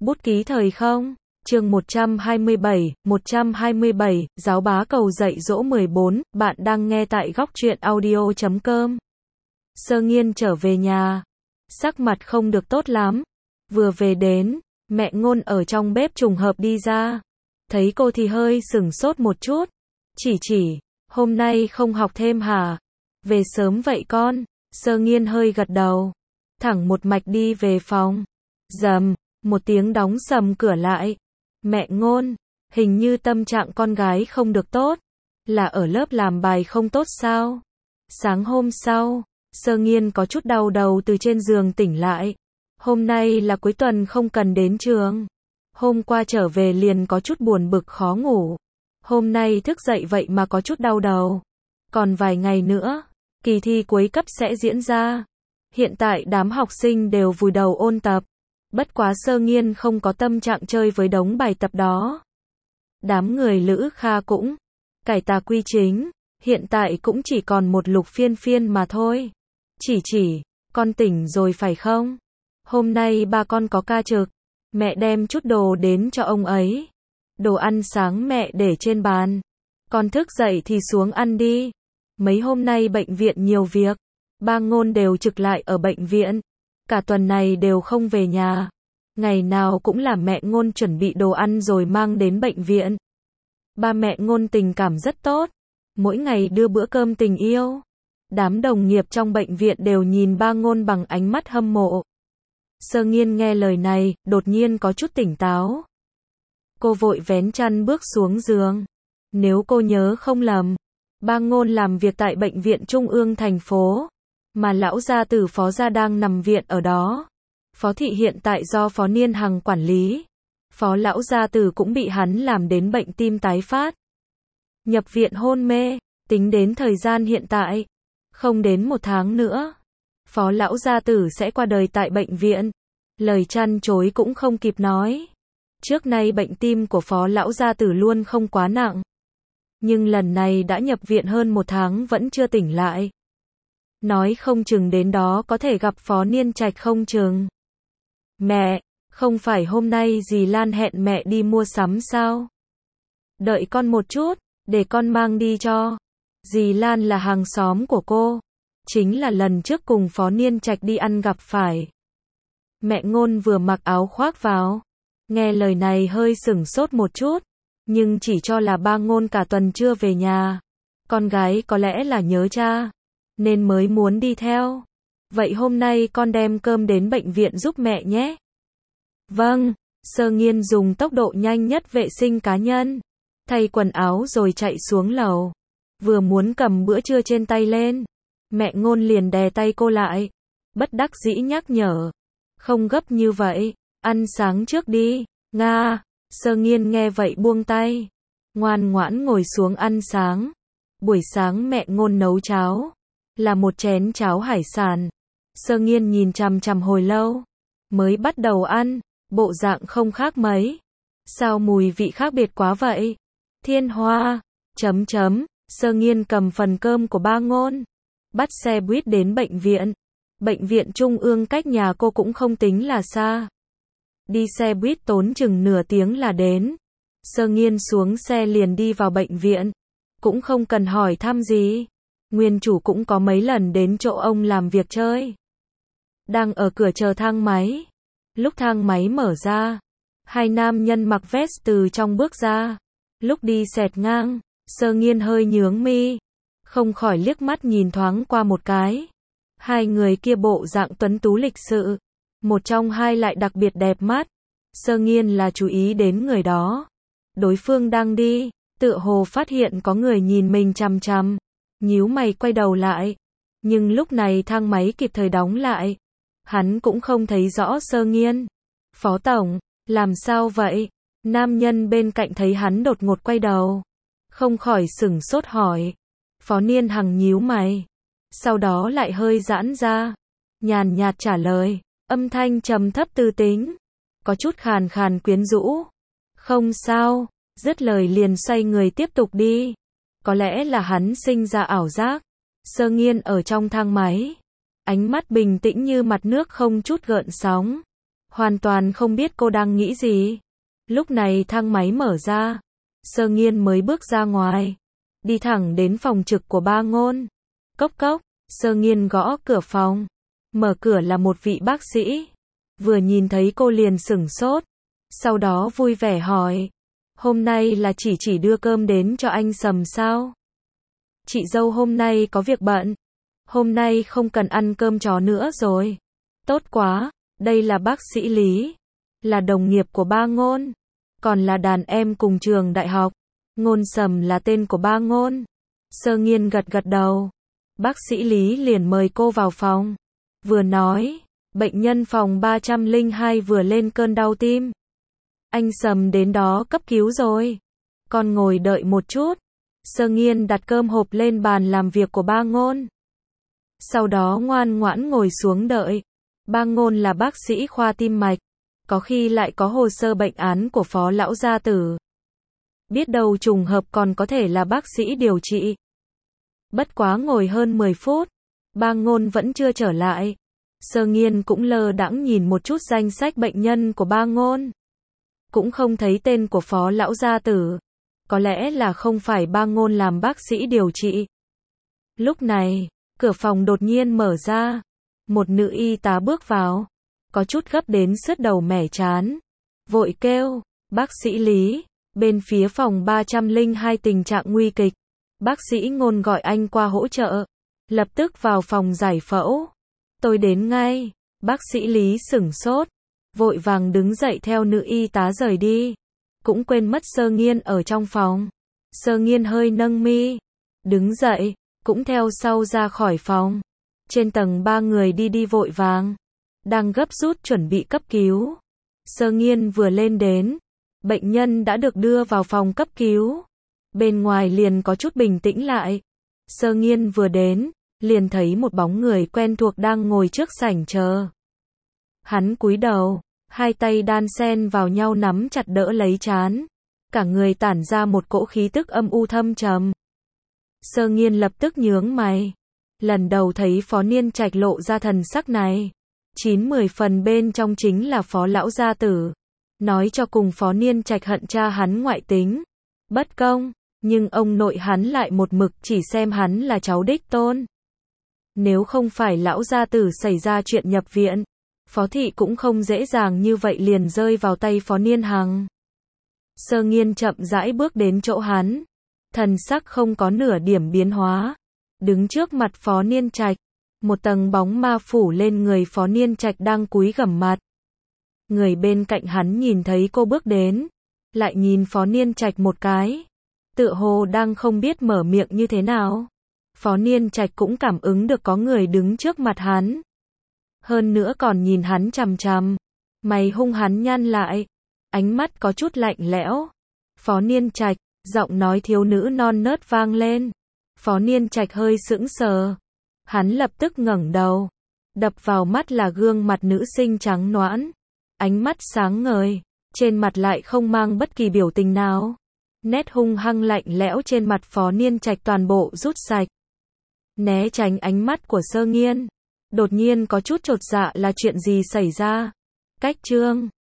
Bút ký thời không? Chương 127, Giáo bá cầu dạy dỗ 14, bạn đang nghe tại góc truyện audio.com. Sơ Nghiên trở về nhà, sắc mặt không được tốt lắm. Vừa về đến, mẹ Ngôn ở trong bếp trùng hợp đi ra. Thấy cô thì hơi sửng sốt một chút. Chỉ, hôm nay không học thêm hả? Về sớm vậy con? Sơ Nghiên hơi gật đầu. Thẳng một mạch đi về phòng. Rầm, một tiếng đóng sầm cửa lại. Mẹ Ngôn, hình như tâm trạng con gái không được tốt. Là ở lớp làm bài không tốt sao? Sáng hôm sau, Sơ Nghiên có chút đau đầu từ trên giường tỉnh lại. Hôm nay là cuối tuần không cần đến trường. Hôm qua trở về liền có chút buồn bực khó ngủ. Hôm nay thức dậy vậy mà có chút đau đầu. Còn vài ngày nữa, kỳ thi cuối cấp sẽ diễn ra. Hiện tại đám học sinh đều vùi đầu ôn tập. Bất quá Sơ Nghiên không có tâm trạng chơi với đống bài tập đó. Đám người Lữ Kha cũng cải tà quy chính, hiện tại cũng chỉ còn một Lục Phiên Phiên mà thôi. Chỉ, con tỉnh rồi phải không? Hôm nay ba con có ca trực, mẹ đem chút đồ đến cho ông ấy. Đồ ăn sáng mẹ để trên bàn. Con thức dậy thì xuống ăn đi. Mấy hôm nay bệnh viện nhiều việc, ba Ngôn đều trực lại ở bệnh viện. Cả tuần này đều không về nhà. Ngày nào cũng là mẹ Ngôn chuẩn bị đồ ăn rồi mang đến bệnh viện. Ba mẹ Ngôn tình cảm rất tốt. Mỗi ngày đưa bữa cơm tình yêu. Đám đồng nghiệp trong bệnh viện đều nhìn ba Ngôn bằng ánh mắt hâm mộ. Sơ Nghiên nghe lời này, đột nhiên có chút tỉnh táo. Cô vội vén chăn bước xuống giường. Nếu cô nhớ không lầm, ba Ngôn làm việc tại bệnh viện Trung ương thành phố. Mà lão gia tử Phó gia đang nằm viện ở đó. Phó thị hiện tại do Phó Niên Hằng quản lý. Phó lão gia tử cũng bị hắn làm đến bệnh tim tái phát. Nhập viện hôn mê, tính đến thời gian hiện tại, không đến 1 tháng nữa. Phó lão gia tử sẽ qua đời tại bệnh viện. Lời chăn chối cũng không kịp nói. Trước nay bệnh tim của Phó lão gia tử luôn không quá nặng. Nhưng lần này đã nhập viện hơn 1 tháng vẫn chưa tỉnh lại. Nói không chừng đến đó có thể gặp Phó Niên Trạch không chừng. Mẹ, không phải hôm nay dì Lan hẹn mẹ đi mua sắm sao? Đợi con một chút, để con mang đi cho. Dì Lan là hàng xóm của cô. Chính là lần trước cùng Phó Niên Trạch đi ăn gặp phải. Mẹ Ngôn vừa mặc áo khoác vào. Nghe lời này hơi sửng sốt một chút. Nhưng chỉ cho là ba Ngôn cả tuần chưa về nhà. Con gái có lẽ là nhớ cha, nên mới muốn đi theo. Vậy hôm nay con đem cơm đến bệnh viện giúp mẹ nhé. Vâng, Sơ Nghiên dùng tốc độ nhanh nhất vệ sinh cá nhân, thay quần áo rồi chạy xuống lầu. Vừa muốn cầm bữa trưa trên tay lên, mẹ Ngôn liền đè tay cô lại. Bất đắc dĩ nhắc nhở. Không gấp như vậy, ăn sáng trước đi, Nga. Sơ Nghiên nghe vậy buông tay. Ngoan ngoãn ngồi xuống ăn sáng. Buổi sáng mẹ Ngôn nấu cháo. Là một chén cháo hải sản. Sơ Nghiên nhìn chằm chằm hồi lâu. Mới bắt đầu ăn, bộ dạng không khác mấy. Sao mùi vị khác biệt quá vậy? Thiên Hoa, Sơ Nghiên cầm phần cơm của ba Ngôn. Bắt xe buýt đến bệnh viện. Bệnh viện Trung ương cách nhà cô cũng không tính là xa. Đi xe buýt tốn chừng nửa tiếng là đến. Sơ Nghiên xuống xe liền đi vào bệnh viện. Cũng không cần hỏi thăm gì. Nguyên chủ cũng có mấy lần đến chỗ ông làm việc chơi. Đang ở cửa chờ thang máy. Lúc thang máy mở ra, 2 nam nhân mặc vest từ trong bước ra. Lúc đi xẹt ngang, Sơ Nghiên hơi nhướng mi. Không khỏi liếc mắt nhìn thoáng qua một cái. 2 người kia bộ dạng tuấn tú lịch sự. Một trong hai lại đặc biệt đẹp mắt. Sơ Nghiên là chú ý đến người đó. Đối phương đang đi, tựa hồ phát hiện có người nhìn mình chằm chằm. Nhíu mày quay đầu lại. Nhưng lúc này thang máy kịp thời đóng lại. Hắn cũng không thấy rõ Sơ Nghiên. Phó tổng, làm sao vậy? Nam nhân bên cạnh thấy hắn đột ngột quay đầu. Không khỏi sửng sốt hỏi. Phó Niên Hằng nhíu mày. Sau đó lại hơi giãn ra. Nhàn nhạt trả lời. Âm thanh trầm thấp tư tính. Có chút khàn khàn quyến rũ. Không sao. Dứt lời liền xoay người tiếp tục đi. Có lẽ là hắn sinh ra ảo giác. Sơ Nghiên ở trong thang máy. Ánh mắt bình tĩnh như mặt nước không chút gợn sóng. hoàn toàn không biết cô đang nghĩ gì. Lúc này thang máy mở ra, Sơ Nghiên mới bước ra ngoài, đi thẳng đến phòng trực của Ba Ngôn. Cốc cốc, Sơ Nghiên gõ cửa phòng. Mở cửa là một vị bác sĩ. Vừa nhìn thấy cô liền sửng sốt, sau đó vui vẻ hỏi, hôm nay là chỉ đưa cơm đến cho anh Sầm sao? Chị dâu hôm nay có việc bận, hôm nay không cần ăn cơm chó nữa rồi. Tốt quá, đây là bác sĩ Lý, là đồng nghiệp của Ba Ngôn, còn là đàn em cùng trường đại học. Ngôn Sầm là tên của Ba Ngôn. Sơ Nghiên gật gật đầu. Bác sĩ Lý liền mời cô vào phòng. Vừa nói, bệnh nhân phòng 302 vừa lên cơn đau tim. Anh Sầm đến đó cấp cứu rồi. Con ngồi đợi một chút. Sơ Nghiên đặt cơm hộp lên bàn làm việc của Ba Ngôn. Sau đó ngoan ngoãn ngồi xuống đợi. Ba Ngôn là bác sĩ khoa tim mạch. Có khi lại có hồ sơ bệnh án của Phó Lão Gia Tử. Biết đâu trùng hợp còn có thể là bác sĩ điều trị. Bất quá ngồi hơn 10 phút. Ba Ngôn vẫn chưa trở lại. Sơ Nghiên cũng lơ đãng nhìn một chút danh sách bệnh nhân của Ba Ngôn. Cũng không thấy tên của Phó Lão Gia Tử. Có lẽ là không phải Ba Ngôn làm bác sĩ điều trị. Lúc này, cửa phòng đột nhiên mở ra. Một nữ y tá bước vào. Có chút gấp đến sứt đầu mẻ trán. Vội kêu, bác sĩ Lý, bên phía phòng 302 tình trạng nguy kịch. Bác sĩ Ngôn gọi anh qua hỗ trợ. Lập tức vào phòng giải phẫu. Tôi đến ngay. Bác sĩ Lý sửng sốt. Vội vàng đứng dậy theo nữ y tá rời đi. Cũng quên mất Sơ Nghiên ở trong phòng. Sơ Nghiên hơi nâng mi. Đứng dậy, cũng theo sau ra khỏi phòng. Trên tầng 3 người đi vội vàng. Đang gấp rút chuẩn bị cấp cứu. Sơ Nghiên vừa lên đến. Bệnh nhân đã được đưa vào phòng cấp cứu. Bên ngoài liền có chút bình tĩnh lại. Sơ Nghiên vừa đến, liền thấy một bóng người quen thuộc đang ngồi trước sảnh chờ. Hắn cúi đầu, hai tay đan xen vào nhau nắm chặt đỡ lấy trán. Cả người tản ra một cỗ khí tức âm u thâm trầm. Sơ Nghiên lập tức nhướng mày. Lần đầu thấy Phó Niên Trạch lộ ra thần sắc này. 9-10 phần bên trong chính là Phó Lão Gia Tử. Nói cho cùng Phó Niên Trạch hận cha hắn ngoại tính. Bất công, nhưng ông nội hắn lại một mực chỉ xem hắn là cháu đích tôn. Nếu không phải Lão Gia Tử xảy ra chuyện nhập viện, Phó Thị cũng không dễ dàng như vậy liền rơi vào tay Phó Niên Hằng. Sơ Nghiên chậm rãi bước đến chỗ hắn. Thần sắc không có nửa điểm biến hóa. Đứng trước mặt Phó Niên Trạch. Một tầng bóng ma phủ lên người Phó Niên Trạch đang cúi gằm mặt. Người bên cạnh hắn nhìn thấy cô bước đến. Lại nhìn Phó Niên Trạch một cái. Tựa hồ đang không biết mở miệng như thế nào. Phó Niên Trạch cũng cảm ứng được có người đứng trước mặt hắn. Hơn nữa còn nhìn hắn chằm chằm. Mày hung hắn nhăn lại. Ánh mắt có chút lạnh lẽo. Phó Niên Trạch, giọng nói thiếu nữ non nớt vang lên. Phó Niên Trạch hơi sững sờ. Hắn lập tức ngẩng đầu. Đập vào mắt là gương mặt nữ sinh trắng nõn. Ánh mắt sáng ngời. Trên mặt lại không mang bất kỳ biểu tình nào. Nét hung hăng lạnh lẽo trên mặt Phó Niên Trạch toàn bộ rút sạch. Né tránh ánh mắt của Sơ Nghiên. Đột nhiên có chút chột dạ là chuyện gì xảy ra. Cách chương